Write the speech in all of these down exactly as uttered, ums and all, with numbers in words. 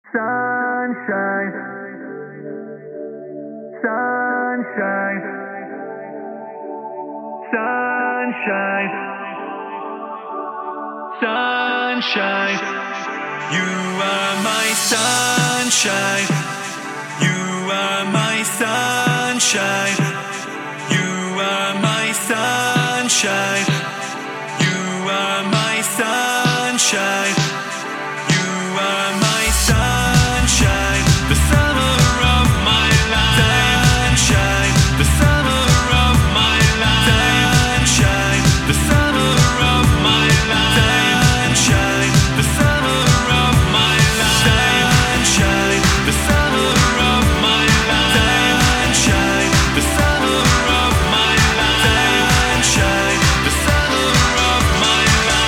Sunshine, sunshine, sunshine, sunshine. You are my sunshine. You are my sunshine. You are my sunshine. You are my sunshine. You are my sunshine. The summer of my life. Sunshine. The summer of my life. Sunshine. The summer of my life. Sunshine. The summer of my life. Sunshine. The summer of my life. Sunshine. The summer of my life. Sunshine. The summer of my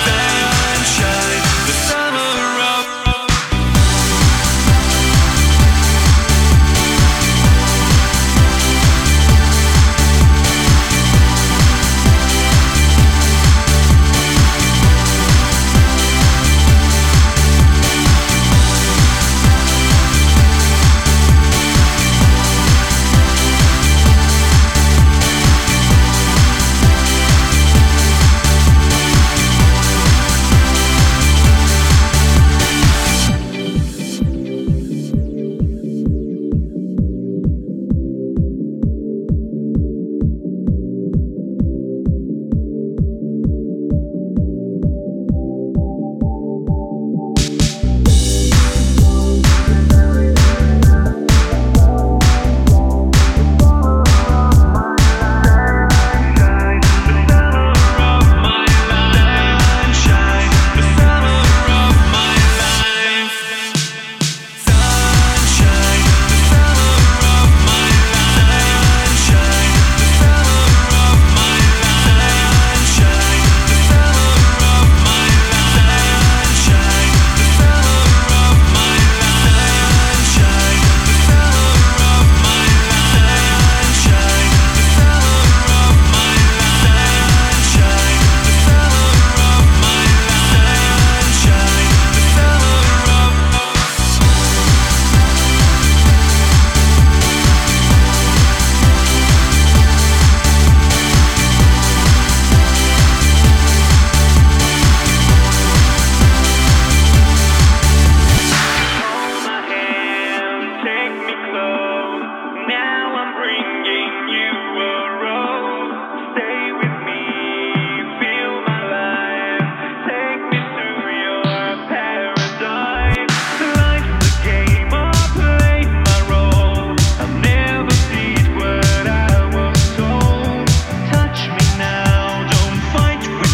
life. Sunshine. The summer of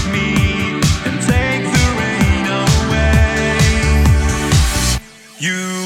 you